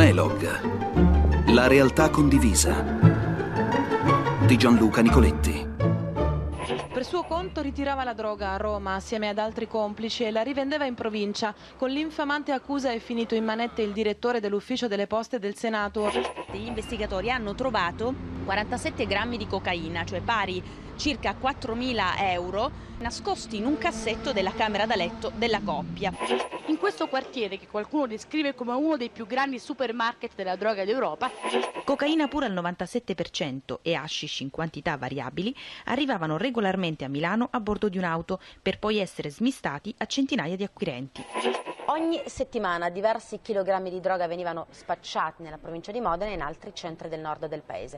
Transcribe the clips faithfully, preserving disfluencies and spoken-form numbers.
Melog, la realtà condivisa di Gianluca Nicoletti. Per suo conto ritirava la droga a Roma assieme ad altri complici e la rivendeva in provincia. Con l'infamante accusa è finito in manette il direttore dell'ufficio delle poste del Senato. Gli investigatori hanno trovato quarantasette grammi di cocaina, cioè pari circa quattromila euro, nascosti in un cassetto della camera da letto della coppia. In questo quartiere, che qualcuno descrive come uno dei più grandi supermarket della droga d'Europa, cocaina pura al novantasette per cento e hashish in quantità variabili arrivavano regolarmente a Milano a bordo di un'auto per poi essere smistati a centinaia di acquirenti. Ogni settimana diversi chilogrammi di droga venivano spacciati nella provincia di Modena e in altri centri del nord del paese.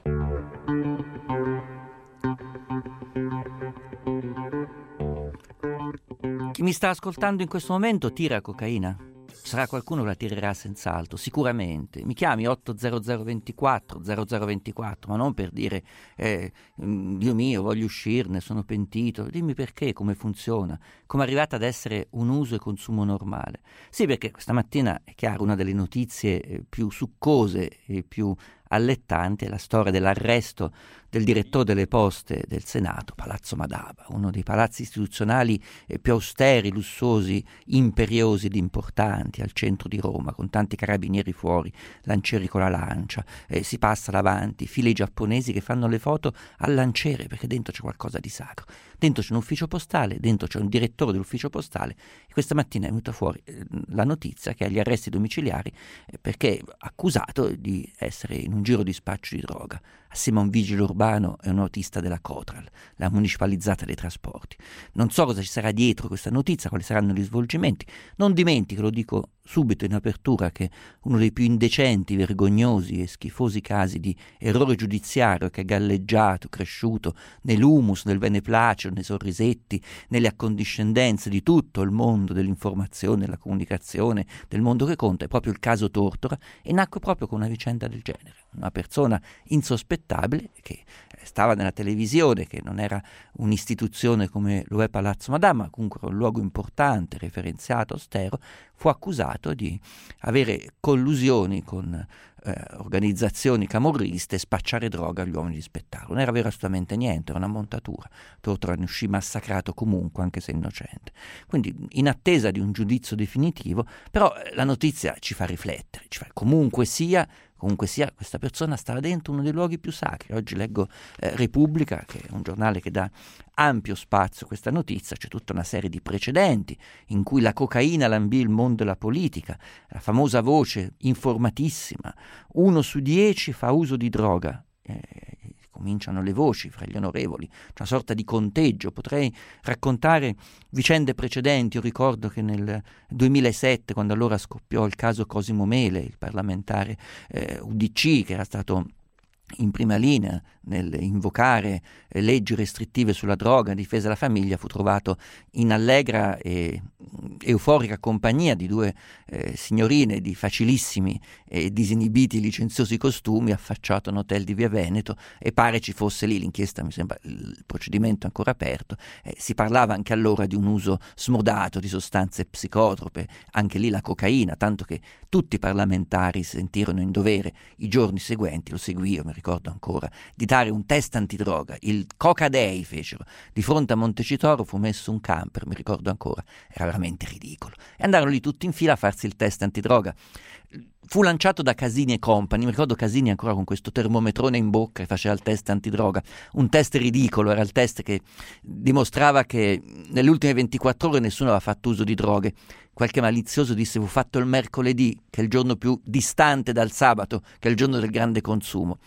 Chi mi sta ascoltando in questo momento tira cocaina? Sarà qualcuno che la tirerà senz'altro, sicuramente. Mi chiami otto zero zero due quattro zero zero due quattro, ma non per dire eh, Dio mio, voglio uscirne, sono pentito. Dimmi perché, come funziona, come è arrivata ad essere un uso e consumo normale. Sì, perché questa mattina è chiaro, una delle notizie più succose e più allettanti è la storia dell'arresto del direttore delle poste del Senato, Palazzo Madama, uno dei palazzi istituzionali più austeri, lussuosi, imperiosi ed importanti al centro di Roma, con tanti carabinieri fuori, lancieri con la lancia, eh, si passa davanti, file giapponesi che fanno le foto al lanciere perché dentro c'è qualcosa di sacro. Dentro c'è un ufficio postale, dentro c'è un direttore dell'ufficio postale e questa mattina è venuta fuori eh, la notizia che ha gli arresti domiciliari eh, perché è accusato di essere in un giro di spaccio di droga assieme a un vigile urbano e un autista della Cotral, la municipalizzata dei trasporti. Non so cosa ci sarà dietro questa notizia, quali saranno gli svolgimenti. Non dimentico, lo dico subito in apertura, che uno dei più indecenti, vergognosi e schifosi casi di errore giudiziario che è galleggiato, cresciuto nell'humus, nel beneplacito, nei sorrisetti, nelle accondiscendenze di tutto il mondo dell'informazione, della comunicazione, del mondo che conta, è proprio il caso Tortora, e nacque proprio con una vicenda del genere. Una persona insospettabile che stava nella televisione, che non era un'istituzione come lo è Palazzo Madama, ma comunque un luogo importante, referenziato, austero, fu accusato di avere collusioni con eh, organizzazioni camorriste e spacciare droga agli uomini di spettacolo. Non era vero assolutamente niente, era una montatura. Tortora ne uscì massacrato comunque, anche se innocente. Quindi in attesa di un giudizio definitivo, però la notizia ci fa riflettere, ci fa, comunque sia Comunque sia, questa persona stava dentro uno dei luoghi più sacri. Oggi leggo eh, Repubblica, che è un giornale che dà ampio spazio a questa notizia. C'è tutta una serie di precedenti in cui la cocaina lambì il mondo della politica. La famosa voce informatissima: uno su dieci fa uso di droga. Eh, cominciano le voci fra gli onorevoli, una sorta di conteggio. Potrei raccontare vicende precedenti. Io ricordo che nel duemilasette, quando allora scoppiò il caso Cosimo Mele, il parlamentare eh, U D C, che era stato in prima linea nel invocare eh, leggi restrittive sulla droga a difesa della famiglia, fu trovato in allegra e euforica compagnia di due eh, signorine di facilissimi e disinibiti licenziosi costumi, affacciato a un hotel di Via Veneto, e pare ci fosse lì, l'inchiesta mi sembra, il procedimento è ancora aperto, eh, si parlava anche allora di un uso smodato di sostanze psicotrope, anche lì la cocaina, tanto che tutti i parlamentari sentirono in dovere i giorni seguenti, lo seguì, io mi ricordo ancora, di dare un test antidroga. Il Coca Day fecero di fronte a Montecitorio, fu messo un camper, mi ricordo ancora, era veramente ridicolo, e andarono lì tutti in fila a farsi il test antidroga. Fu lanciato da Casini e Company, mi ricordo Casini ancora con questo termometrone in bocca e faceva il test antidroga, un test ridicolo, era il test che dimostrava che nelle ultime ventiquattro ore nessuno aveva fatto uso di droghe. Qualche malizioso disse fu fatto il mercoledì, che è il giorno più distante dal sabato, che è il giorno del grande consumo.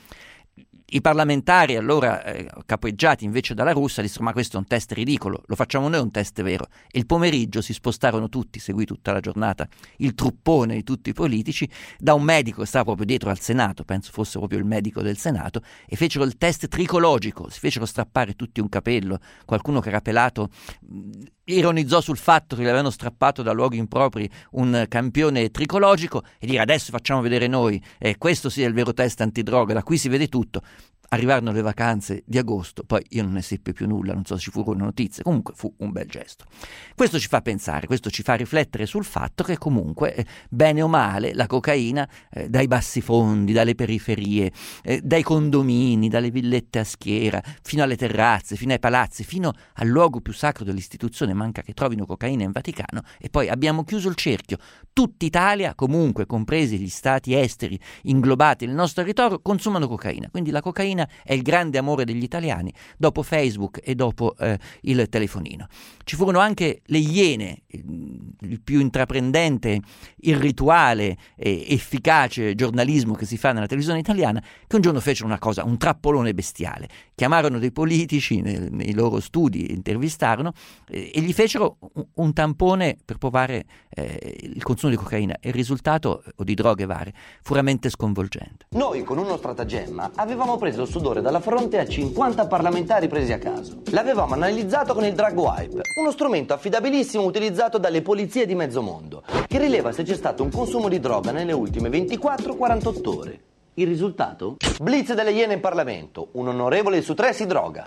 I parlamentari allora, eh, capeggiati invece dalla russa, dissero: ma questo è un test ridicolo, lo facciamo noi un test vero. E il pomeriggio si spostarono tutti, seguì tutta la giornata il truppone di tutti i politici, da un medico che stava proprio dietro al Senato, penso fosse proprio il medico del Senato, e fecero il test tricologico, si fecero strappare tutti un capello. Qualcuno che era pelato mh, ironizzò sul fatto che gli avevano strappato da luoghi impropri un campione tricologico e dire: adesso facciamo vedere noi, eh, questo sì è il vero test antidroga, da qui si vede tutto. arrivarono le vacanze di agosto, poi io non ne seppi più nulla, non so se ci furono notizie, comunque fu un bel gesto. Questo ci fa pensare, questo ci fa riflettere sul fatto che comunque, eh, bene o male, la cocaina eh, dai bassi fondi, dalle periferie, eh, dai condomini, dalle villette a schiera, fino alle terrazze, fino ai palazzi, fino al luogo più sacro dell'istituzione, manca che trovino cocaina in Vaticano, e poi abbiamo chiuso il cerchio. Tutta Italia, comunque, compresi gli stati esteri inglobati nel nostro territorio, consumano cocaina, quindi la cocaina è il grande amore degli italiani, dopo Facebook e dopo eh, il telefonino. Ci furono anche le Iene, il più intraprendente, irrituale e efficace giornalismo che si fa nella televisione italiana, che un giorno fecero una cosa, un trappolone bestiale. Chiamarono dei politici nei, nei loro studi, intervistarono eh, e gli fecero un, un tampone per provare eh, il consumo di cocaina, e il risultato, o di droghe varie, fu veramente sconvolgente. Noi con uno stratagemma avevamo preso il sudore dalla fronte a cinquanta parlamentari presi a caso. L'avevamo analizzato con il drug wipe, uno strumento affidabilissimo utilizzato dalle polizie di mezzo mondo, che rileva se c'è stato un consumo di droga nelle ultime ventiquattro quarantotto ore. Il risultato? Blitz delle Iene in Parlamento, un onorevole su tre si droga.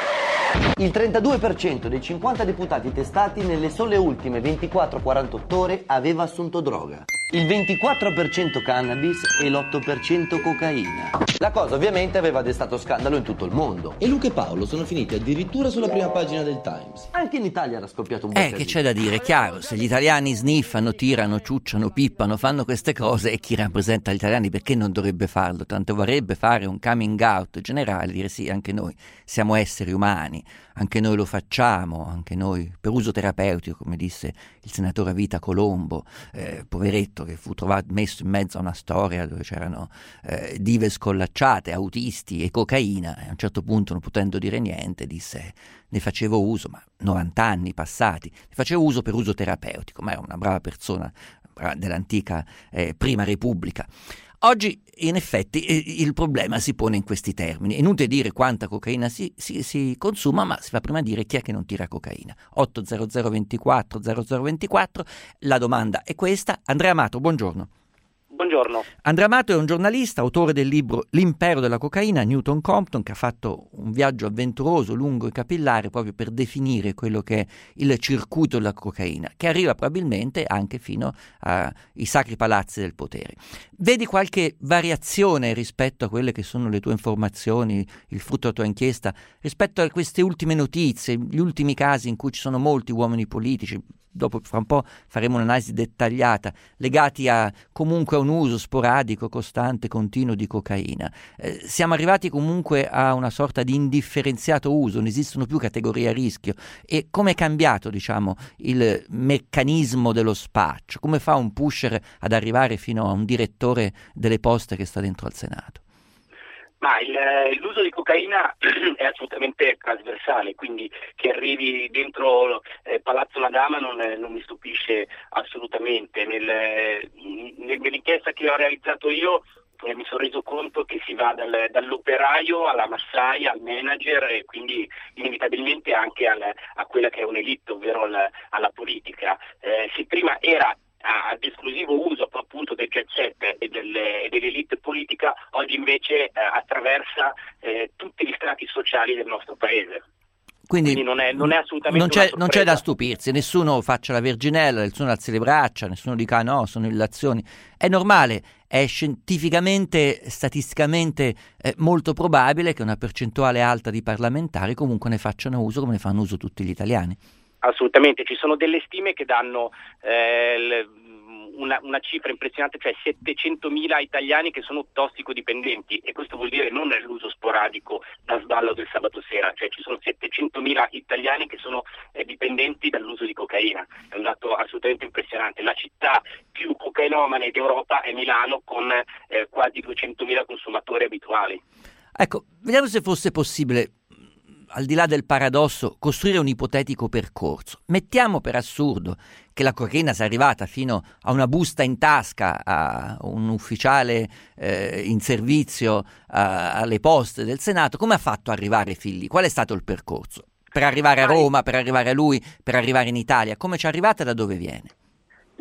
Il trentadue per cento dei cinquanta deputati testati nelle sole ultime ventiquattro quarantotto ore aveva assunto droga. Il ventiquattro per cento cannabis e l'otto per cento cocaina. La cosa ovviamente aveva destato scandalo in tutto il mondo. E Luca e Paolo sono finiti addirittura sulla prima pagina del Times. Anche in Italia era scoppiato un po'. Eh, che c'è da dire, è chiaro, se gli italiani sniffano, tirano, ciucciano, pippano, fanno queste cose, e chi rappresenta gli italiani perché non dovrebbe farlo? Tanto vorrebbe fare un coming out generale, dire sì, anche noi siamo esseri umani, anche noi lo facciamo, anche noi per uso terapeutico, come disse il senatore a vita Colombo, eh, poveretto, che fu trovato messo in mezzo a una storia dove c'erano eh, dive scollacciate, autisti e cocaina, e a un certo punto, non potendo dire niente, disse: ne facevo uso, ma novanta anni passati, ne facevo uso per uso terapeutico, ma era una brava persona dell'antica eh, Prima Repubblica. Oggi, in effetti, il problema si pone in questi termini. È inutile dire quanta cocaina si, si, si consuma, ma si fa prima dire chi è che non tira cocaina. otto zero zero ventiquattro zero zero ventiquattro, la domanda è questa. Andrea Amato, buongiorno. Buongiorno. Andrea Amato è un giornalista, autore del libro L'impero della cocaina, Newton Compton, che ha fatto un viaggio avventuroso, lungo e capillare proprio per definire quello che è il circuito della cocaina, che arriva probabilmente anche fino ai sacri palazzi del potere. Vedi qualche variazione rispetto a quelle che sono le tue informazioni, il frutto della tua inchiesta, rispetto a queste ultime notizie, gli ultimi casi in cui ci sono molti uomini politici? Dopo, fra un po', faremo un'analisi dettagliata, legati a comunque a un uso sporadico, costante, continuo di cocaina. Eh, siamo arrivati comunque a una sorta di indifferenziato uso, non esistono più categorie a rischio. E come è cambiato, diciamo, il meccanismo dello spaccio? Come fa un pusher ad arrivare fino a un direttore delle poste che sta dentro al Senato? Ma il, l'uso di cocaina è assolutamente trasversale, quindi che arrivi dentro eh, Palazzo Madama non, non mi stupisce assolutamente. Nel, nel, nell'inchiesta che ho realizzato io eh, mi sono reso conto che si va dal, dall'operaio alla massaia, al manager, e quindi inevitabilmente anche al, a quella che è un'elite, ovvero al, alla politica. Eh, se prima era ad esclusivo uso appunto del jet set e delle, dell'elite politica, oggi invece eh, attraversa eh, tutti gli strati sociali del nostro paese. Quindi, Quindi non, è, non è assolutamente non c'è, una non c'è da stupirsi, nessuno faccia la verginella, nessuno alzi le braccia, nessuno dica no, sono illazioni. È normale, è scientificamente, statisticamente eh, molto probabile che una percentuale alta di parlamentari comunque ne facciano uso come ne fanno uso tutti gli italiani. Assolutamente, ci sono delle stime che danno eh, una, una cifra impressionante, cioè settecentomila italiani che sono tossicodipendenti, e questo vuol dire non l'uso sporadico da sballo del sabato sera, cioè ci sono settecentomila italiani che sono eh, dipendenti dall'uso di cocaina. È un dato assolutamente impressionante. La città più cocainomane d'Europa è Milano, con eh, quasi duecentomila consumatori abituali. Ecco, vediamo se fosse possibile, al di là del paradosso, costruire un ipotetico percorso. Mettiamo per assurdo che la cocaina sia arrivata fino a una busta in tasca a un ufficiale eh, in servizio a, alle poste del Senato. Come ha fatto ad arrivare fin lì? Qual è stato il percorso? Per arrivare a Roma, per arrivare a lui, per arrivare in Italia? Come ci è arrivata e da dove viene?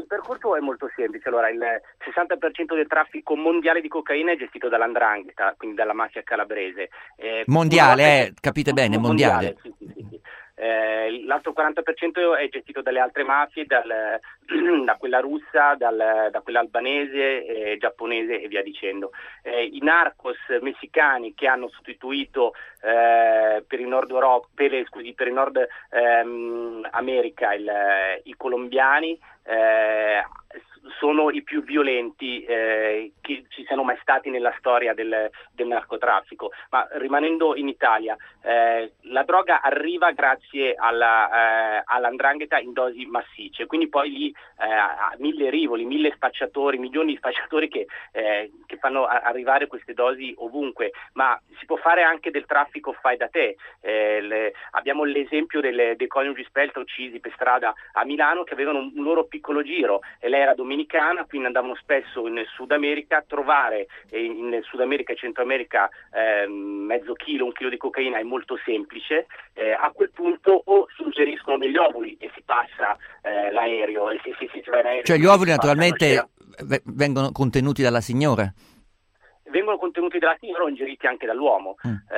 percorso è molto semplice. Allora, il sessanta per cento del traffico mondiale di cocaina è gestito dall''ndrangheta, quindi dalla mafia calabrese. Eh, mondiale, volta... eh, capite bene, mondiale. mondiale sì, sì, sì, sì. Eh, l'altro quaranta per cento è gestito dalle altre mafie, dal, da quella russa, dal, da quella albanese, eh, giapponese e via dicendo. Eh, I narcos messicani che hanno sostituito eh, per il Nord Europa, per, scusi, per il Nord ehm, America il, i colombiani eh, sono i più violenti eh, che ci siano mai stati nella storia del, del narcotraffico. Ma rimanendo in Italia, eh, la droga arriva grazie alla, eh, all'andrangheta in dosi massicce, quindi poi lì eh, a mille rivoli, mille spacciatori, milioni di spacciatori che, eh, che fanno arrivare queste dosi ovunque, ma si può fare anche del traffico fai da te. Eh, le, abbiamo l'esempio delle, dei coniugi Spelta uccisi per strada a Milano, che avevano un, un loro piccolo giro, e lei era dominicana, quindi andavano spesso in Sud America. Trovare in Sud America e Centro America eh, mezzo chilo, un chilo di cocaina è molto semplice. Eh, a quel punto o suggeriscono degli ovuli e si passa eh, l'aereo, e si, si, si, si va in aereo, cioè gli ovuli naturalmente passa, vengono contenuti dalla signora? Vengono contenuti dalla signora o ingeriti anche dall'uomo. Mm.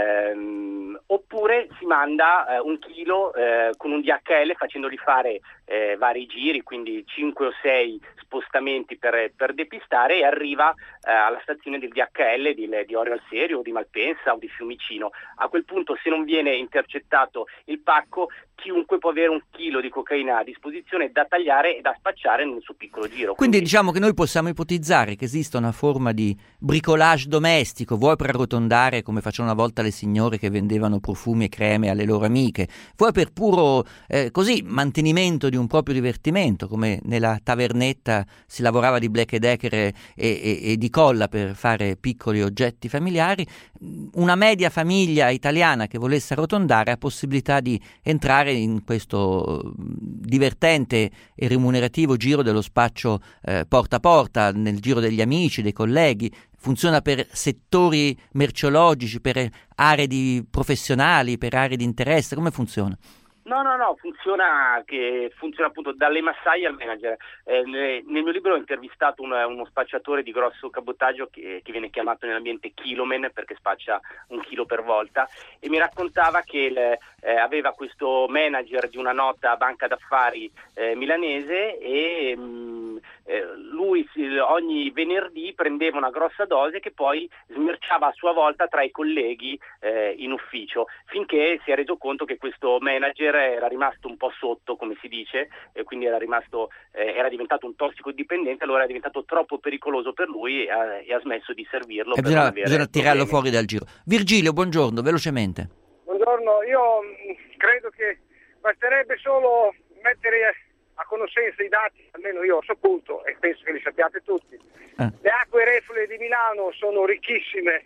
Eh, oppure si manda eh, un chilo eh, con un D H L, facendogli fare eh, vari giri, quindi cinque o sei spostamenti per, per depistare, e arriva eh, alla stazione del D H L di, di Orio al Serio o di Malpensa o di Fiumicino. A quel punto, se non viene intercettato il pacco, chiunque può avere un chilo di cocaina a disposizione da tagliare e da spacciare nel suo piccolo giro. Quindi, Quindi diciamo che noi possiamo ipotizzare che esista una forma di bricolage domestico, vuoi per arrotondare come facevano una volta le signore che vendevano profumi e creme alle loro amiche, vuoi per puro eh, così mantenimento di un proprio divertimento, come nella tavernetta si lavorava di Black Decker e, e, e di colla per fare piccoli oggetti familiari. Una media famiglia italiana che volesse arrotondare ha possibilità di entrare in questo divertente e remunerativo giro dello spaccio eh, porta a porta, nel giro degli amici, dei colleghi. Funziona per settori merceologici, per aree di professionali, per aree di interesse. Come funziona? No, no, no, funziona che funziona appunto dalle massaie al manager. Eh, nel, nel mio libro ho intervistato un, uno spacciatore di grosso cabotaggio che, che viene chiamato nell'ambiente kiloman, perché spaccia un chilo per volta, e mi raccontava che il, eh, aveva questo manager di una nota banca d'affari eh, milanese, e mh, eh, lui si, ogni venerdì prendeva una grossa dose che poi smerciava a sua volta tra i colleghi eh, in ufficio, finché si è reso conto che questo manager era rimasto un po' sotto, come si dice, e quindi era rimasto eh, era diventato un tossicodipendente. Allora è diventato troppo pericoloso per lui e ha, e ha smesso di servirlo. E bisogna, bisogna tirarlo fuori dal giro. Virgilio, buongiorno, velocemente. Buongiorno, io credo che basterebbe solo mettere a conoscenza i dati, almeno io ho saputo e penso che li sappiate tutti. Eh. Le acque reflue di Milano sono ricchissime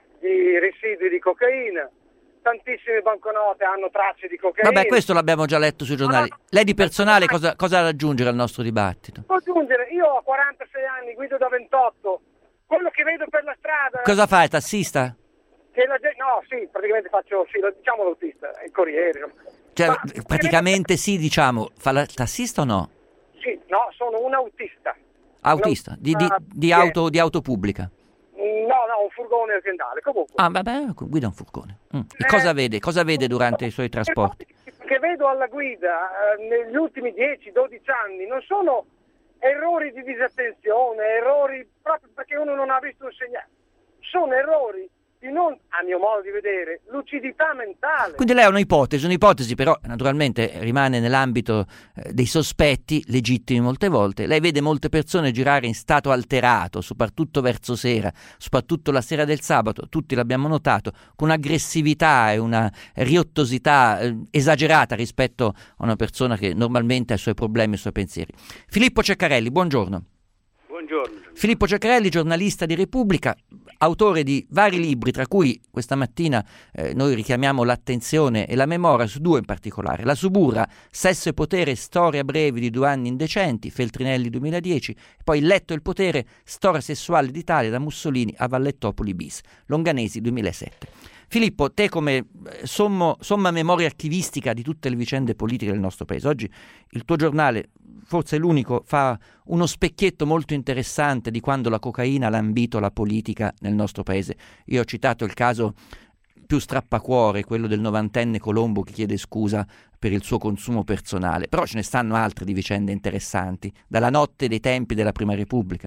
di residui di cocaina. Tantissime banconote hanno tracce di cocaina. Vabbè, questo l'abbiamo già letto sui giornali. No, no. Lei di personale cosa, cosa da aggiungere al nostro dibattito? Posso aggiungere, io ho quarantasei anni, guido da ventotto. Quello che vedo per la strada... Cosa fa, il tassista? Che la gente, no, sì, praticamente faccio, sì, diciamo l'autista, il corriere. Cioè, Ma, praticamente sì, diciamo, fa il tassista o no? Sì, no, sono un autista. Autista, di, di, di, auto, di auto pubblica? No, no, un furgone aziendale, comunque. Ah, vabbè, guida un furgone. Mm. E eh, cosa vede? Cosa vede durante i suoi trasporti? Che vedo alla guida eh, negli ultimi dieci dodici anni non sono errori di disattenzione, errori proprio perché uno non ha visto un segnale. Sono errori di non, a mio modo di vedere, lucidità mentale. Quindi lei ha un'ipotesi, un'ipotesi però naturalmente rimane nell'ambito eh, dei sospetti, legittimi molte volte. Lei vede molte persone girare in stato alterato, soprattutto verso sera, soprattutto la sera del sabato, tutti l'abbiamo notato, con aggressività e una riottosità eh, esagerata rispetto a una persona che normalmente ha i suoi problemi e i suoi pensieri. Filippo Ceccarelli, buongiorno. Buongiorno. Filippo Ceccarelli, giornalista di Repubblica, autore di vari libri, tra cui questa mattina eh, noi richiamiamo l'attenzione e la memoria su due in particolare: La Suburra, Sesso e potere, storia brevi di due anni indecenti, Feltrinelli duemiladieci, e poi Il letto e il potere, storia sessuale d'Italia da Mussolini a Vallettopoli bis, Longanesi duemilasette. Filippo, te come sommo, somma memoria archivistica di tutte le vicende politiche del nostro paese, oggi il tuo giornale forse l'unico, fa uno specchietto molto interessante di quando la cocaina ha lambito la politica nel nostro paese. Io ho citato il caso più strappacuore, quello del novantenne Colombo che chiede scusa per il suo consumo personale, però ce ne stanno altre di vicende interessanti, dalla notte dei tempi della Prima Repubblica.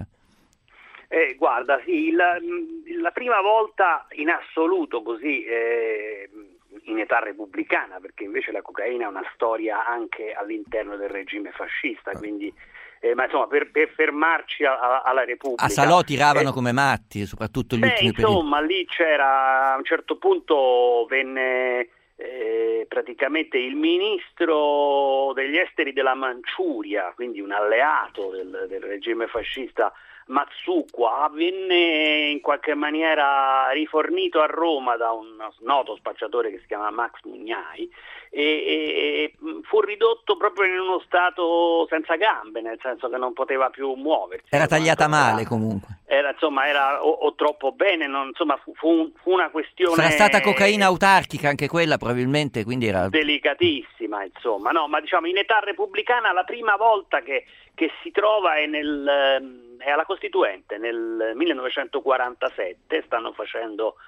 Eh, guarda, sì, la, la prima volta in assoluto così eh, in età repubblicana, perché invece la cocaina è una storia anche all'interno del regime fascista, quindi eh, ma insomma per, per fermarci a, a, alla Repubblica. A Salò tiravano eh, come matti, soprattutto gli beh, ultimi periodi. Insomma, lì c'era, a un certo punto venne eh, praticamente il ministro degli esteri della Manciuria, quindi un alleato del, del regime fascista, Mazzucqua, venne in qualche maniera rifornito a Roma da un noto spacciatore che si chiama Max Mugnai e, e, e fu ridotto proprio in uno stato senza gambe, nel senso che non poteva più muoversi. Era tagliata male era, comunque. Era insomma era o, o troppo bene, non, insomma fu, fu, fu una questione. Sarà stata cocaina autarchica anche quella probabilmente, quindi era delicatissima, insomma. No, ma diciamo in età repubblicana la prima volta che, che si trova è nel è alla Costituente nel millenovecentoquarantasette, stanno facendo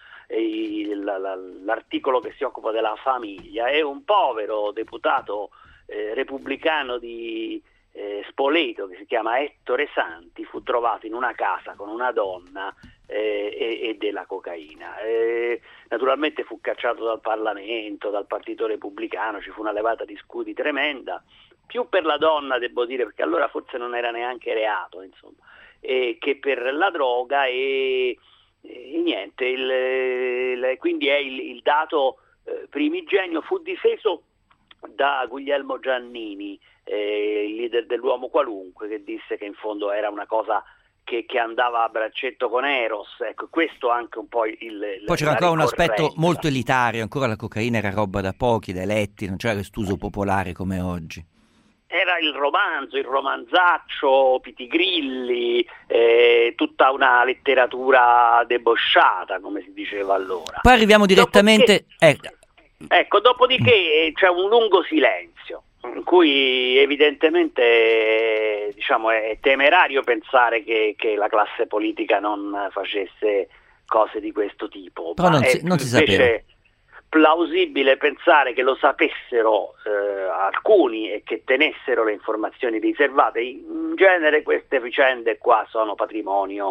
il, la, la, l'articolo che si occupa della famiglia, e un povero deputato eh, repubblicano di eh, Spoleto che si chiama Ettore Santi fu trovato in una casa con una donna eh, e, e della cocaina. Eh, naturalmente fu cacciato dal Parlamento, dal Partito Repubblicano, ci fu una levata di scudi tremenda, più per la donna devo dire, perché allora forse non era neanche reato, insomma, e che per la droga e, e niente, il, il, quindi è il, il dato eh, primigenio. Fu difeso da Guglielmo Giannini, eh, il leader dell'Uomo Qualunque, che disse che in fondo era una cosa che, che andava a braccetto con Eros. Ecco, questo anche un po' il poi c'era ancora un aspetto molto elitario, ancora la cocaina era roba da pochi, da eletti, non c'era quest'uso popolare come oggi. Era il romanzo, il romanzaccio, Pitigrilli, eh, tutta una letteratura debosciata, come si diceva allora. Poi arriviamo direttamente... Dopodiché, eh. Ecco, dopodiché c'è un lungo silenzio, in cui evidentemente diciamo, è temerario pensare che, che la classe politica non facesse cose di questo tipo. Però non ma si, non si sapeva. Plausibile pensare che lo sapessero eh, alcuni e che tenessero le informazioni riservate. In genere queste vicende qua sono patrimonio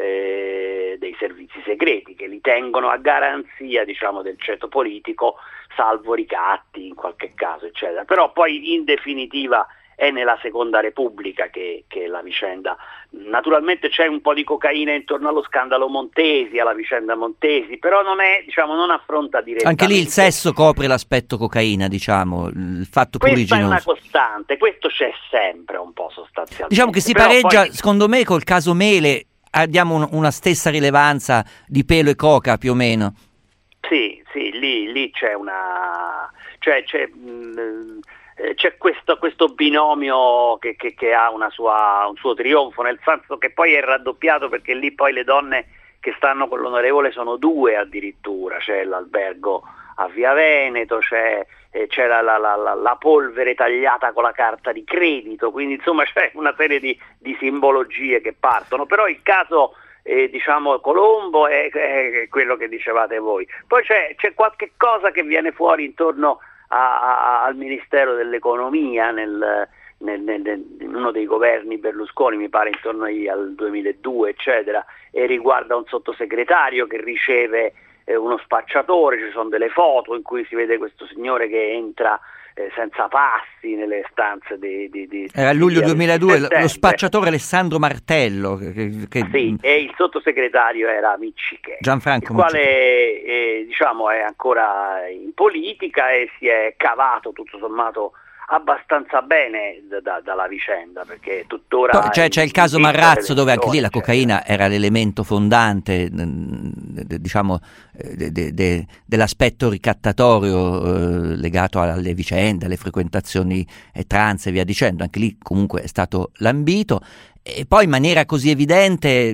eh, dei servizi segreti, che li tengono a garanzia, diciamo, del ceto politico, salvo ricatti in qualche caso, eccetera. Però poi in definitiva è nella Seconda Repubblica che, che la vicenda, naturalmente c'è un po' di cocaina intorno allo scandalo Montesi, alla vicenda Montesi, però non è, diciamo, non affronta direttamente. Anche lì il sesso copre l'aspetto cocaina, diciamo, il fatto Questa pruriginoso. È una costante, questo c'è sempre un po' sostanzialmente. Diciamo che si però pareggia, poi... secondo me, col caso Mele, diamo un, una stessa rilevanza di pelo e coca più o meno. Sì, sì, lì, lì c'è una... cioè c'è... Mh, c'è questo, questo binomio che, che, che ha una sua, un suo trionfo, nel senso che poi è raddoppiato, perché lì poi le donne che stanno con l'onorevole sono due addirittura, c'è l'albergo a Via Veneto, c'è, eh, c'è la, la, la, la polvere tagliata con la carta di credito, quindi insomma c'è una serie di, di simbologie che partono, però il caso eh, diciamo Colombo è, è quello che dicevate voi. Poi c'è, c'è qualche cosa che viene fuori intorno A, a, al Ministero dell'Economia nel, nel, nel, in uno dei governi Berlusconi, mi pare intorno al duemiladue, eccetera, e riguarda un sottosegretario che riceve eh, uno spacciatore. Ci sono delle foto in cui si vede questo signore che entra eh, senza passi nelle stanze di, di, di era a luglio di, duemiladue, di lo spacciatore Alessandro Martello che, che... Sì, e il sottosegretario era Micciche, Gianfranco il quale eh, diciamo è ancora in politica e si è cavato tutto sommato abbastanza bene da, da, dalla vicenda, perché tuttora Poi, cioè, c'è il caso Marrazzo, dove anche lì la cocaina era l'elemento fondante, diciamo, de, de, de, dell'aspetto ricattatorio eh, legato alle vicende, alle frequentazioni eh, trans e via dicendo. Anche lì comunque è stato lambito, e poi in maniera così evidente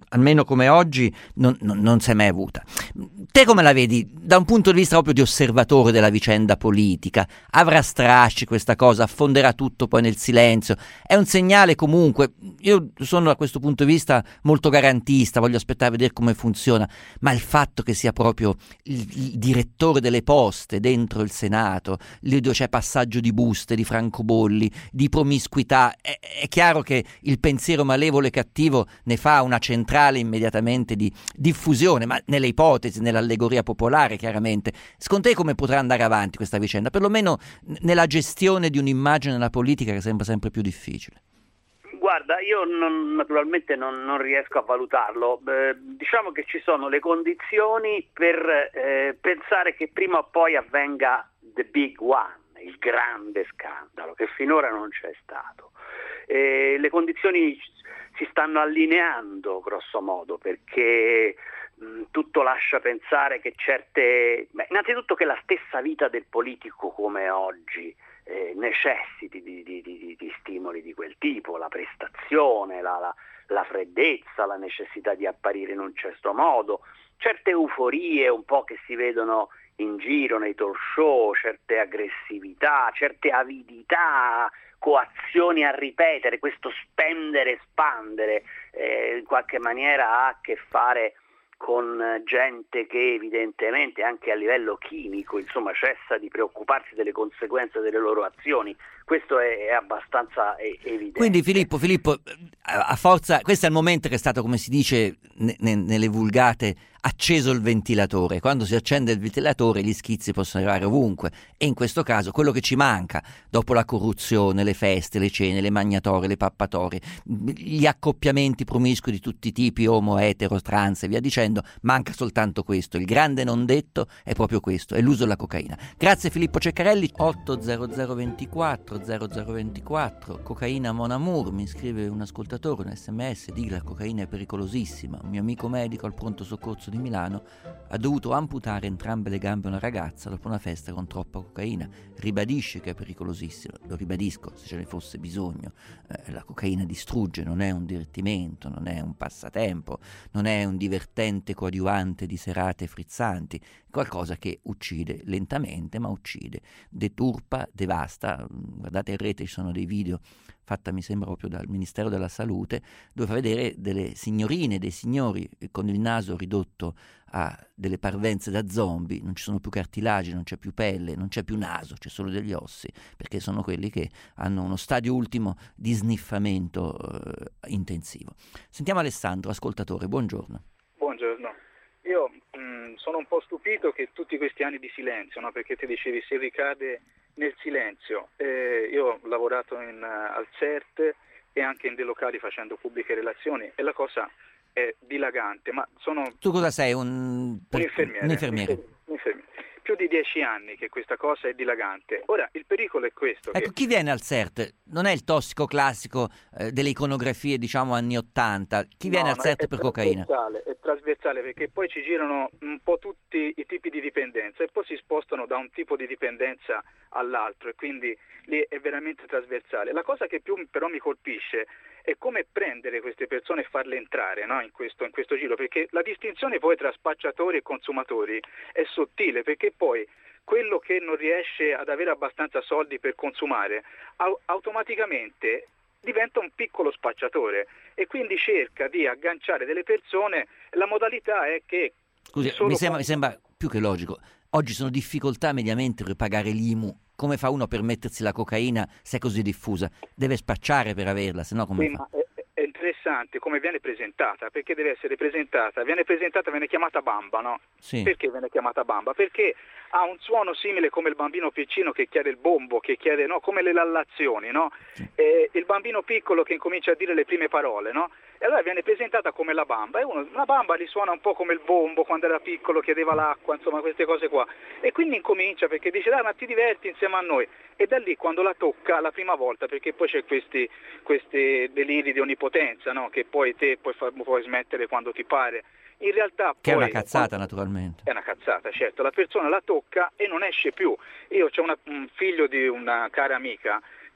almeno come oggi, non, non, non si è mai avuta. Te come la vedi da un punto di vista proprio di osservatore della vicenda politica? Avrà strascichi questa cosa? Affonderà tutto poi nel silenzio? È un segnale comunque, io sono da questo punto di vista molto garantista, voglio aspettare a vedere come funziona, ma il fatto che sia proprio il, il direttore delle poste dentro il Senato, lì dove c'è passaggio di buste, di francobolli, di promiscuità, è, è chiaro che il pensiero malevolo e cattivo ne fa una centrale immediatamente di diffusione, ma nelle ipotesi, nell'allegoria popolare chiaramente. Secondo te come potrà andare avanti questa vicenda? Perlomeno nella gestione di un'immagine nella politica che sembra sempre più difficile. Guarda, io non, naturalmente non, non riesco a valutarlo. Eh, diciamo che ci sono le condizioni per eh, pensare che prima o poi avvenga the big one, il grande scandalo, che finora non c'è stato. Eh, le condizioni si stanno allineando grosso modo, perché mh, tutto lascia pensare che certe... Beh, innanzitutto che la stessa vita del politico come oggi eh, necessiti di, di, di, di stimoli di quel tipo, la prestazione, la, la, la freddezza, la necessità di apparire in un certo modo, certe euforie un po' che si vedono in giro nei talk show, certe aggressività, certe avidità, coazioni a ripetere, questo spendere e spandere eh, in qualche maniera ha a che fare con gente che evidentemente anche a livello chimico, insomma, cessa di preoccuparsi delle conseguenze delle loro azioni. Questo è, è abbastanza evidente. Quindi Filippo, Filippo, a forza, questo è il momento che è stato, come si dice ne, ne, nelle vulgate, acceso il ventilatore. Quando si accende il ventilatore gli schizzi possono arrivare ovunque, e in questo caso quello che ci manca dopo la corruzione, le feste, le cene, le magnatorie, le pappatorie, gli accoppiamenti promiscui di tutti i tipi, omo, etero, trans e via dicendo, manca soltanto questo. Il grande non detto è proprio questo, è l'uso della cocaina. Grazie Filippo Ceccarelli. otto zero zero ventiquattro zero zero ventiquattro, cocaina mon amour, mi scrive un ascoltatore, un sms, dica la cocaina è pericolosissima, un mio amico medico al pronto soccorso di Milano ha dovuto amputare entrambe le gambe a una ragazza dopo una festa con troppa cocaina, ribadisce che è pericolosissima, lo ribadisco se ce ne fosse bisogno, eh, la cocaina distrugge, non è un divertimento, non è un passatempo, non è un divertente coadiuvante di serate frizzanti, qualcosa che uccide lentamente, ma uccide, deturpa, devasta. Guardate in rete, ci sono dei video fatta mi sembra proprio dal Ministero della Salute, dove fa vedere delle signorine, dei signori con il naso ridotto a delle parvenze da zombie, non ci sono più cartilagi, non c'è più pelle, non c'è più naso, c'è solo degli ossi, perché sono quelli che hanno uno stadio ultimo di sniffamento eh, intensivo. Sentiamo Alessandro, ascoltatore, buongiorno. Buongiorno. Io mh, sono un po' stupito che tutti questi anni di silenzio, no? Perché ti dicevi si ricade nel silenzio. Eh, io ho lavorato in, uh, al C E R T e anche in dei locali facendo pubbliche relazioni e la cosa è dilagante. Ma sono tu cosa sei? Un, un infermiere. Un infermiere. Un infermiere. Più di dieci anni che questa cosa è dilagante. Ora, il pericolo è questo. Ecco, che... chi viene al C E R T non è il tossico classico eh, delle iconografie, diciamo, anni ottanta. Chi no, viene al C E R T è per cocaina? È trasversale, perché poi ci girano un po' tutti i tipi di dipendenza e poi si spostano da un tipo di dipendenza all'altro e quindi lì è veramente trasversale. La cosa che più però mi colpisce è come prendere queste persone e farle entrare, no, in questo, in questo giro, perché la distinzione poi tra spacciatori e consumatori è sottile, perché poi quello che non riesce ad avere abbastanza soldi per consumare au- automaticamente diventa un piccolo spacciatore e quindi cerca di agganciare delle persone. La modalità è che Scusi, mi sembra, mi sembra più che logico. Oggi sono difficoltà mediamente per pagare l'I M U. Come fa uno per mettersi la cocaina se è così diffusa? Deve spacciare per averla, se no come sì, fa? Ma è, è interessante come viene presentata, perché deve essere presentata, viene presentata, viene chiamata bamba, no? Sì. Perché viene chiamata bamba? Perché ha un suono simile come il bambino piccino che chiede il bombo, che chiede, no, come le lallazioni, no? Sì. E il bambino piccolo che incomincia a dire le prime parole, no? E allora viene presentata come la bamba, e uno, una bamba gli suona un po' come il bombo quando era piccolo, chiedeva l'acqua, insomma queste cose qua. E quindi incomincia perché dice dai, ma ti diverti insieme a noi. E da lì quando la tocca la prima volta, perché poi c'è questi, questi deliri di onnipotenza, no? Che poi te puoi, far, puoi smettere quando ti pare. In realtà che poi, è una cazzata quando... naturalmente. È una cazzata, certo. La persona la tocca e non esce più. Io ho una, un figlio di una cara amica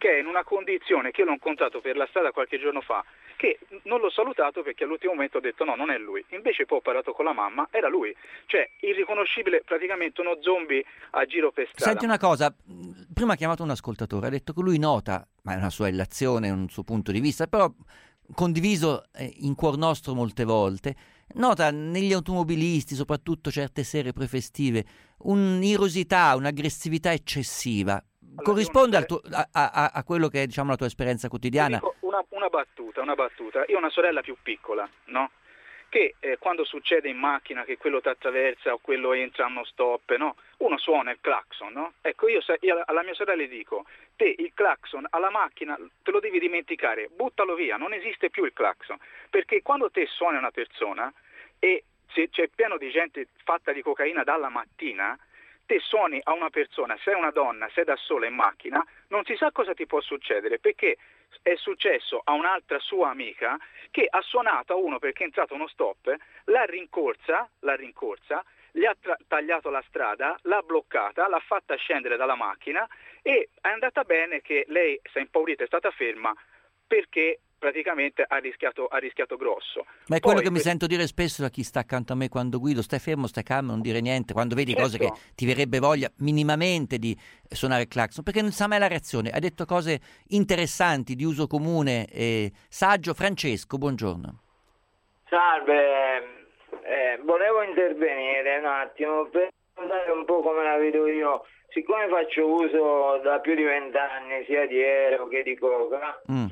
che è in una condizione che io l'ho incontrato per la strada qualche giorno fa, che non l'ho salutato perché all'ultimo momento ho detto no, non è lui. Invece poi ho parlato con la mamma, era lui. Cioè, irriconoscibile, praticamente uno zombie a giro per strada. Senti una cosa, prima ha chiamato un ascoltatore, ha detto che lui nota, ma è una sua relazione, un suo punto di vista, però condiviso in cuor nostro molte volte, nota negli automobilisti, soprattutto certe sere prefestive, un'irosità, un'aggressività eccessiva. Allora, corrisponde al tuo, a, a, a quello che è, diciamo, la tua esperienza quotidiana? Dico una, una battuta, una battuta. Io ho una sorella più piccola, no? Che eh, quando succede in macchina che quello ti attraversa o quello entra a uno stop, no? Uno suona il clacson, no? Ecco, io, io alla mia sorella le dico, te il clacson alla macchina te lo devi dimenticare, buttalo via, non esiste più il clacson, perché quando te suoni una persona e se c'è pieno di gente fatta di cocaina dalla mattina, te suoni a una persona, sei una donna, sei da sola in macchina, non si sa cosa ti può succedere, perché è successo a un'altra sua amica che ha suonato a uno perché è entrato uno stop, l'ha rincorsa, l'ha rincorsa, gli ha tra- tagliato la strada, l'ha bloccata, l'ha fatta scendere dalla macchina e è andata bene che lei si è impaurita, è stata ferma perché praticamente ha rischiato, ha rischiato grosso. Ma è quello Poi, che mi sento dire spesso da chi sta accanto a me quando guido: stai fermo, stai calmo, non dire niente, quando vedi certo. cose che ti verrebbe voglia minimamente di suonare il clacson, perché non sa mai la reazione. Hai detto cose interessanti, di uso comune e saggio. Francesco, buongiorno. Salve, eh, volevo intervenire un attimo per raccontare un po' come la vedo io. Siccome faccio uso da più di vent'anni sia di aereo che di coca, mm.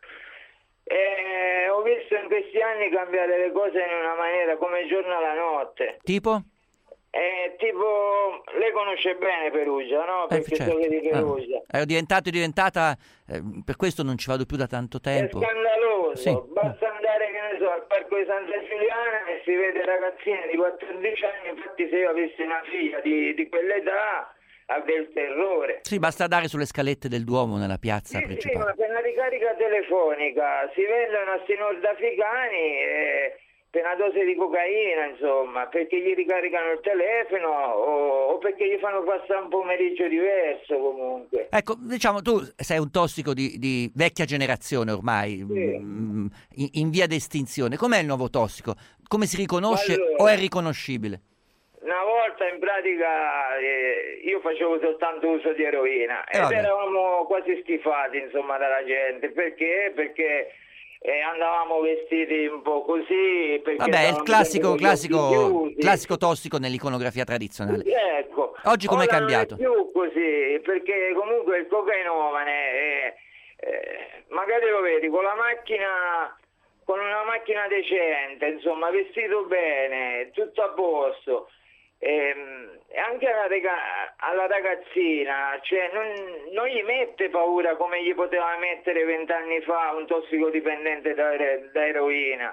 E ho visto in questi anni cambiare le cose in una maniera come il giorno alla notte. Tipo? Eh, tipo, lei conosce bene Perugia, no? Perché eh, certo. so che di Perugia. Ah, ero diventato e diventata, eh, per questo non ci vado più da tanto tempo. È scandaloso, sì. Basta andare, che ne so, al parco di Santa Giuliana e si vede ragazzine di quattordici anni, infatti se io avessi una figlia di, di quell'età avrei il terrore. Sì, basta andare sulle scalette del Duomo nella piazza sì, principale. Sì, ma per una ricarica telefonica si vendono a sti nordafricani e per una dose di cocaina, insomma, perché gli ricaricano il telefono o, o perché gli fanno passare un pomeriggio diverso comunque. Ecco, diciamo, tu sei un tossico di, di vecchia generazione ormai, sì. mh, in, in via d'estinzione. Com'è il nuovo tossico? Come si riconosce allora, o è riconoscibile? Una volta in pratica eh, io facevo soltanto uso di eroina eh, ed vabbè. eravamo quasi schifati insomma dalla gente, perché? Perché eh, andavamo vestiti un po' così, perché vabbè, il classico classico classico tossico nell'iconografia tradizionale. Ecco. Oggi com'è cambiato? Non è più così, perché comunque il cocainomane eh, eh, magari lo vedi con la macchina, con una macchina decente, insomma, vestito bene, tutto a posto. E anche alla, rega- alla ragazzina, cioè non, non gli mette paura come gli poteva mettere vent'anni fa un tossicodipendente da, da eroina.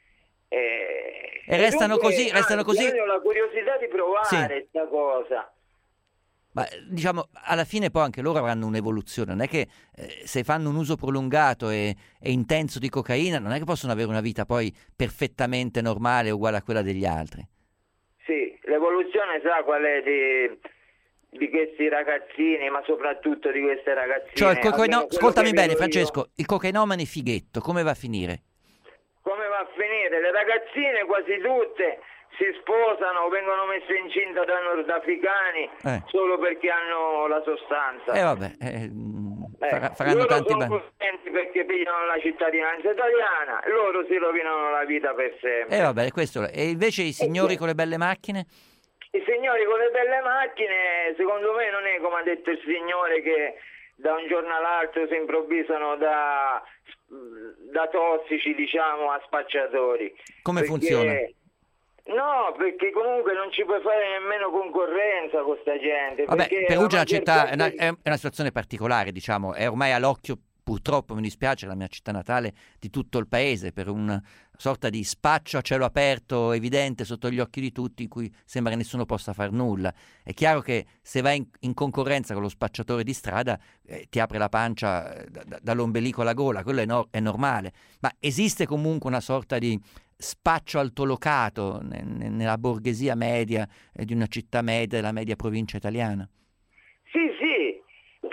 E, e restano dunque, così, restano anzi, così. Io ho la curiosità di provare questa sì. cosa. Ma diciamo, alla fine poi anche loro avranno un'evoluzione, non è che eh, se fanno un uso prolungato e, e intenso di cocaina, non è che possono avere una vita poi perfettamente normale, uguale a quella degli altri. Sì, l'evoluzione sa qual è di, di questi ragazzini, ma soprattutto di queste ragazzine. Cioè, il cocaino... Ascoltami bene, Francesco, io... il cocainomane fighetto, come va a finire? Come va a finire? Le ragazzine quasi tutte si sposano, vengono messe incinta da nordafricani eh. solo perché hanno la sostanza. E eh, vabbè, eh, farà, faranno loro tanti sono contenti perché pigliano la cittadinanza italiana, loro si rovinano la vita per sempre. E eh, vabbè, questo. E invece i signori e con le belle macchine? I signori con le belle macchine, secondo me non è come ha detto il signore che da un giorno all'altro si improvvisano da, da tossici, diciamo, a spacciatori. Come perché... funziona? No, perché comunque non ci puoi fare nemmeno concorrenza con sta gente. Vabbè, Perugia è una città, è una, è una situazione particolare, diciamo, è ormai all'occhio, purtroppo mi dispiace, la mia città natale, di tutto il paese, per una sorta di spaccio a cielo aperto evidente sotto gli occhi di tutti, in cui sembra che nessuno possa far nulla. È chiaro che se vai in, in concorrenza con lo spacciatore di strada eh, ti apre la pancia eh, da, dall'ombelico alla gola, quello è, no, è normale, ma esiste comunque una sorta di spaccio altolocato ne, ne, nella borghesia media eh, di una città media, della media provincia italiana. Sì, sì, però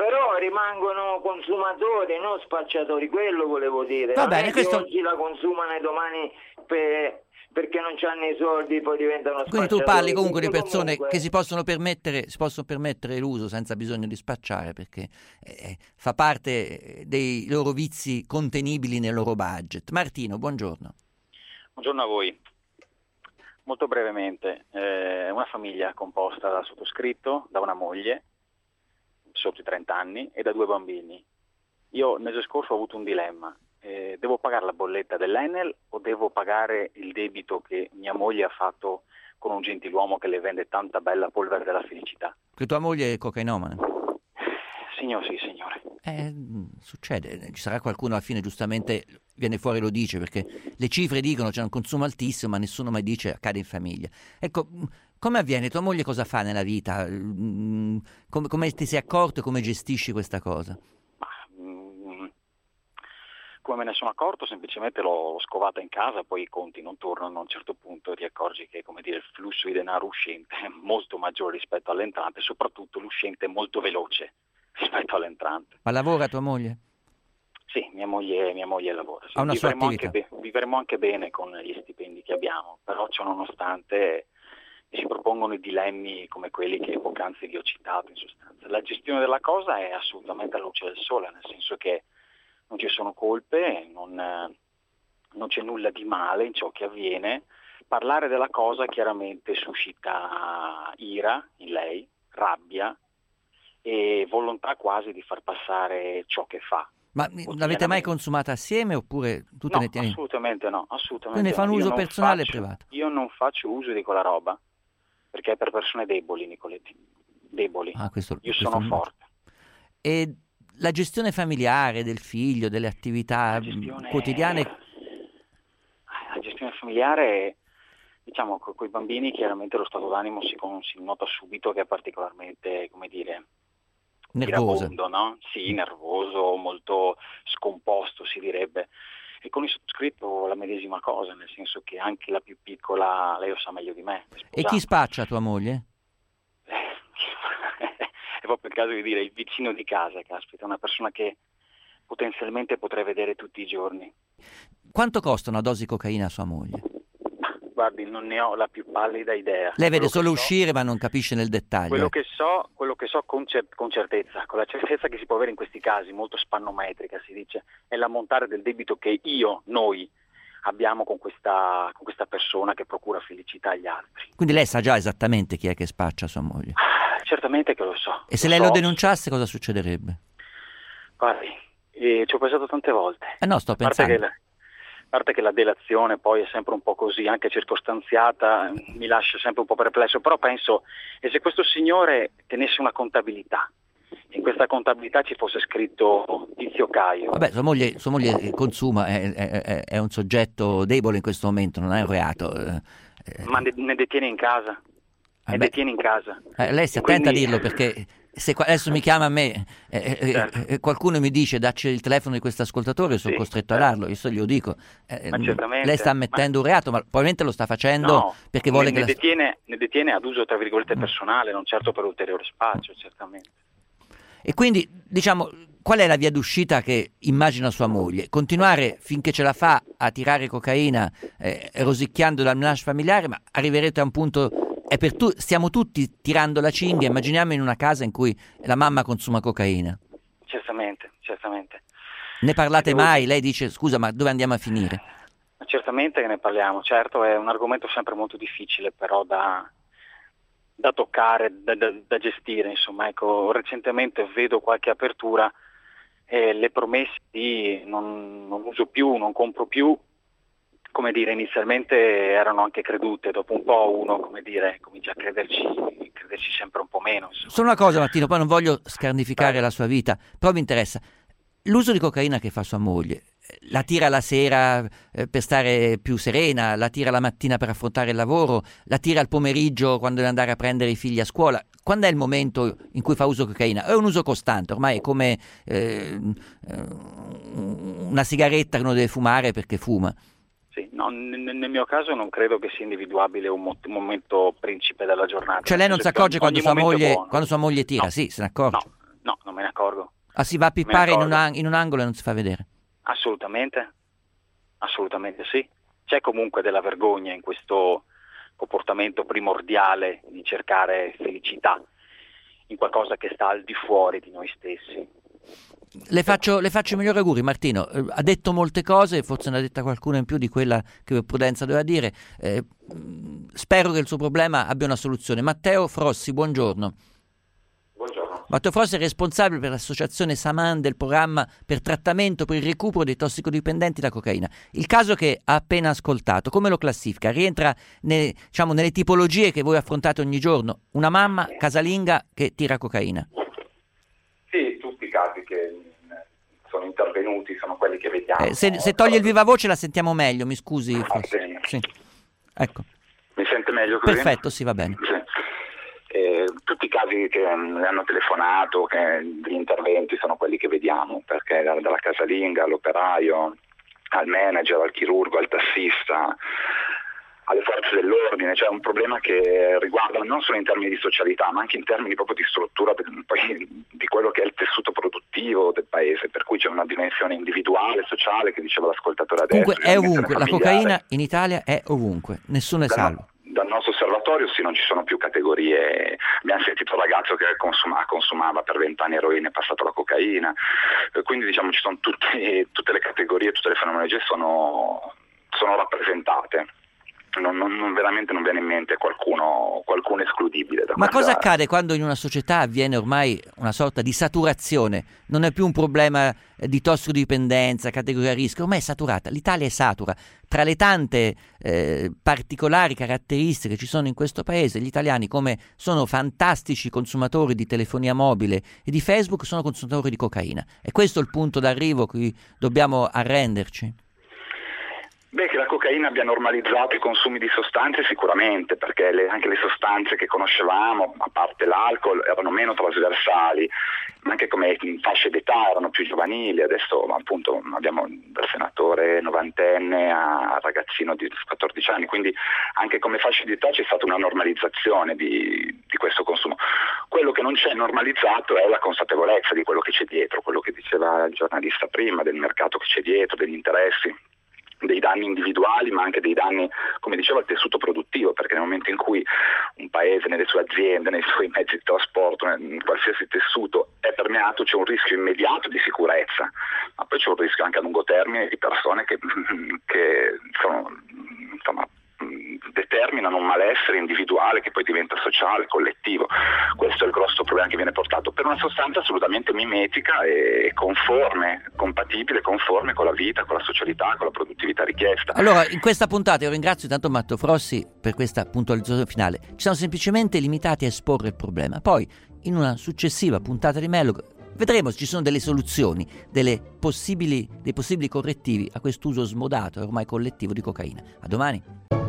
rimangono consumatori, non spacciatori, quello volevo dire. Va non bene, è questo... che oggi la consumano e domani per... perché non hanno i soldi poi diventano spacciatori. Quindi tu parli comunque di Quindi persone comunque... che si possono permettere si possono permettere l'uso senza bisogno di spacciare, perché eh, fa parte dei loro vizi contenibili nel loro budget. Martino, buongiorno. Buongiorno a voi. Molto brevemente, è eh, una famiglia composta dal sottoscritto, da una moglie sotto i trenta anni e da due bambini. Io il mese scorso ho avuto un dilemma. Eh, devo pagare la bolletta dell'Enel o devo pagare il debito che mia moglie ha fatto con un gentiluomo che le vende tanta bella polvere della felicità? Che tua moglie è cocainomane? Signor sì, signore. Eh, succede, ci sarà qualcuno alla fine giustamente viene fuori e lo dice, perché le cifre dicono c'è un consumo altissimo ma nessuno mai dice accade in famiglia. Ecco, come avviene? Tua moglie cosa fa nella vita? Come, come ti sei accorto e come gestisci questa cosa? Come me ne sono accorto, semplicemente l'ho scovata in casa, poi i conti non tornano, a un certo punto ti accorgi che, come dire, il flusso di denaro uscente è molto maggiore rispetto all'entrante, e soprattutto l'uscente è molto veloce rispetto all'entrante. Ma lavora tua moglie? Sì, mia moglie, mia moglie lavora. Sì. Ha una sua Vivremo attività? Anche be- vivremo anche bene con gli stipendi che abbiamo, però ciò nonostante mi si propongono i dilemmi come quelli che poc'anzi vi ho citato in sostanza. La gestione della cosa è assolutamente alla luce del sole, nel senso che non ci sono colpe, non, non c'è nulla di male in ciò che avviene. Parlare della cosa chiaramente suscita ira in lei, rabbia e volontà quasi di far passare ciò che fa. Ma l'avete mai consumata assieme oppure tu te no, ne tieni? Assolutamente no, assolutamente Quindi ne fa un no. uso Io personale e faccio, privato? Io non faccio uso di quella roba perché è per persone deboli, Nicoletti, deboli. Ah, questo, io questo sono forte. E la gestione familiare del figlio, delle attività gestione... quotidiane? La gestione familiare, diciamo, con i bambini chiaramente lo stato d'animo si, con, si nota subito che è particolarmente, come dire, nervoso, irabondo, no? Sì, nervoso, molto scomposto si direbbe. E con il sottoscritto la medesima cosa, nel senso che anche la più piccola, lei lo sa meglio di me. E chi spaccia tua moglie? È proprio il caso di dire il vicino di casa, caspita, una persona che potenzialmente potrei vedere tutti i giorni. Quanto costa una dose di cocaina a sua moglie? Guardi, non ne ho la più pallida idea. Lei vede Quello solo so, uscire ma non capisce nel dettaglio. Quello eh. che so, quello che so con, cer- con certezza, con la certezza che si può avere in questi casi, molto spannometrica si dice, è l'ammontare del debito che io, noi, abbiamo con questa, con questa persona che procura felicità agli altri. Quindi lei sa già esattamente chi è che spaccia sua moglie? Certamente che lo so. E se lo lei so. lo denunciasse cosa succederebbe? Guardi, eh, ci ho pensato tante volte. Eh no, sto A parte pensando. che la, a parte che la delazione poi è sempre un po' così, anche circostanziata, mi lascia sempre un po' perplesso, però penso, e se questo signore tenesse una contabilità, in questa contabilità ci fosse scritto Tizio Caio. Vabbè, sua moglie, sua moglie consuma, è, è, è un soggetto debole in questo momento, non è un reato. Eh, Ma ne, ne detiene in casa. Ne detiene in casa. Eh, lei si E attenta quindi... a dirlo, perché se qua- adesso mi chiama a me eh, eh, Certo. eh, qualcuno mi dice dacci il telefono di questo ascoltatore, io sono Sì, costretto certo. a darlo, io so, glielo dico. Eh, Ma certamente, lei sta ammettendo ma- un reato, ma probabilmente lo sta facendo No, perché vuole ne, che ne, la... detiene, ne detiene ad uso tra virgolette personale, non certo per ulteriore spaccio, certamente. E quindi, diciamo, qual è la via d'uscita che immagina sua moglie? Continuare finché ce la fa a tirare cocaina eh, rosicchiando dal menage familiare, ma arriverete a un punto... È per tu, stiamo tutti tirando la cinghia, immaginiamo in una casa in cui la mamma consuma cocaina. Certamente, certamente. Ne parlate Devo- mai? Lei dice, scusa, ma dove andiamo a finire? Ma certamente che ne parliamo, certo è un argomento sempre molto difficile però da, da toccare, da, da, da gestire, insomma, ecco, recentemente vedo qualche apertura e le promesse di non, non uso più, non compro più, come dire, inizialmente erano anche credute, dopo un po' uno, come dire, comincia a crederci, crederci sempre un po' meno. Insomma. Solo una cosa, Martino, poi non voglio scarnificare la sua vita, però mi interessa. L'uso di cocaina che fa sua moglie, la tira la sera eh, per stare più serena, la tira la mattina per affrontare il lavoro, la tira al pomeriggio quando deve andare a prendere i figli a scuola. Quando è il momento in cui fa uso di cocaina? È un uso costante, ormai è come eh, una sigaretta che uno deve fumare perché fuma. Sì, no, nel, nel mio caso non credo che sia individuabile un, mo- un momento principe della giornata. Cioè lei non si accorge quando sua, moglie, quando sua moglie tira? No. Sì, se ne accorge. No, no, non me ne accorgo. Ah, si va a pippare in un, an- in un angolo e non si fa vedere? Assolutamente, assolutamente sì. C'è comunque della vergogna in questo comportamento primordiale di cercare felicità in qualcosa che sta al di fuori di noi stessi. Le faccio, le faccio i migliori auguri, Martino. Eh, ha detto molte cose, forse ne ha detta qualcuna in più di quella che per prudenza doveva dire. Eh, spero che il suo problema abbia una soluzione. Matteo Frossi, buongiorno. Buongiorno. Matteo Frossi è responsabile per l'associazione Saman del programma per trattamento per il recupero dei tossicodipendenti da cocaina. Il caso che ha appena ascoltato, come lo classifica? Rientra ne, diciamo, nelle tipologie che voi affrontate ogni giorno? Una mamma casalinga che tira cocaina? Sì, tutti i casi che sono intervenuti sono quelli che vediamo. Eh, se, se toglie il viva voce la sentiamo meglio, mi scusi. Ah, sì. Ecco. Mi sente meglio così? Perfetto, sì, va bene. Sì. Eh, tutti i casi che um, hanno telefonato, che, gli interventi sono quelli che vediamo, perché da, dalla casalinga all'operaio, al manager, al chirurgo, al tassista, alle forze dell'ordine, cioè un problema che riguarda non solo in termini di socialità, ma anche in termini proprio di struttura del, poi, di quello che è il tessuto produttivo del paese, per cui c'è una dimensione individuale, sociale, che diceva l'ascoltatore adesso. Comunque è ovunque, la cocaina in Italia è ovunque, nessuno è salvo. Dal nostro osservatorio sì, non ci sono più categorie. Abbiamo sentito un ragazzo che consuma, consumava per vent'anni eroina e è passato alla cocaina, quindi diciamo ci sono tutte, tutte le categorie, tutte le fenomenologie sono, sono rappresentate. Non, non, non veramente non viene in mente qualcuno, qualcuno escludibile. Da Ma questa... cosa accade quando in una società avviene ormai una sorta di saturazione? Non è più un problema di tossicodipendenza, categoria a rischio, ormai è saturata. L'Italia è satura. Tra le tante eh, particolari caratteristiche che ci sono in questo paese, gli italiani, come sono fantastici consumatori di telefonia mobile e di Facebook, sono consumatori di cocaina. E questo è il punto d'arrivo a cui dobbiamo arrenderci? Beh, che la cocaina abbia normalizzato i consumi di sostanze sicuramente, perché le, anche le sostanze che conoscevamo, a parte l'alcol, erano meno trasversali, ma anche come fasce d'età erano più giovanili. Adesso appunto abbiamo dal senatore novantenne a ragazzino di quattordici anni, quindi anche come fasce d'età c'è stata una normalizzazione di, di questo consumo. Quello che non c'è normalizzato è la consapevolezza di quello che c'è dietro, quello che diceva il giornalista prima, del mercato che c'è dietro, degli interessi, dei danni individuali, ma anche dei danni, come dicevo, al tessuto produttivo, perché nel momento in cui un paese, nelle sue aziende, nei suoi mezzi di trasporto, in qualsiasi tessuto è permeato, c'è un rischio immediato di sicurezza, ma poi c'è un rischio anche a lungo termine di persone che, che sono, insomma, determinano un malessere individuale che poi diventa sociale, collettivo. Questo è il grosso problema che viene portato per una sostanza assolutamente mimetica e conforme, compatibile, conforme con la vita, con la socialità, con la produttività richiesta. Allora, in questa puntata io ringrazio tanto Matteo Frossi per questa puntualizzazione finale. Ci siamo semplicemente limitati a esporre il problema. Poi, in una successiva puntata di Mellog, vedremo se ci sono delle soluzioni, delle possibili, dei possibili correttivi a quest'uso smodato e ormai collettivo di cocaina. A domani.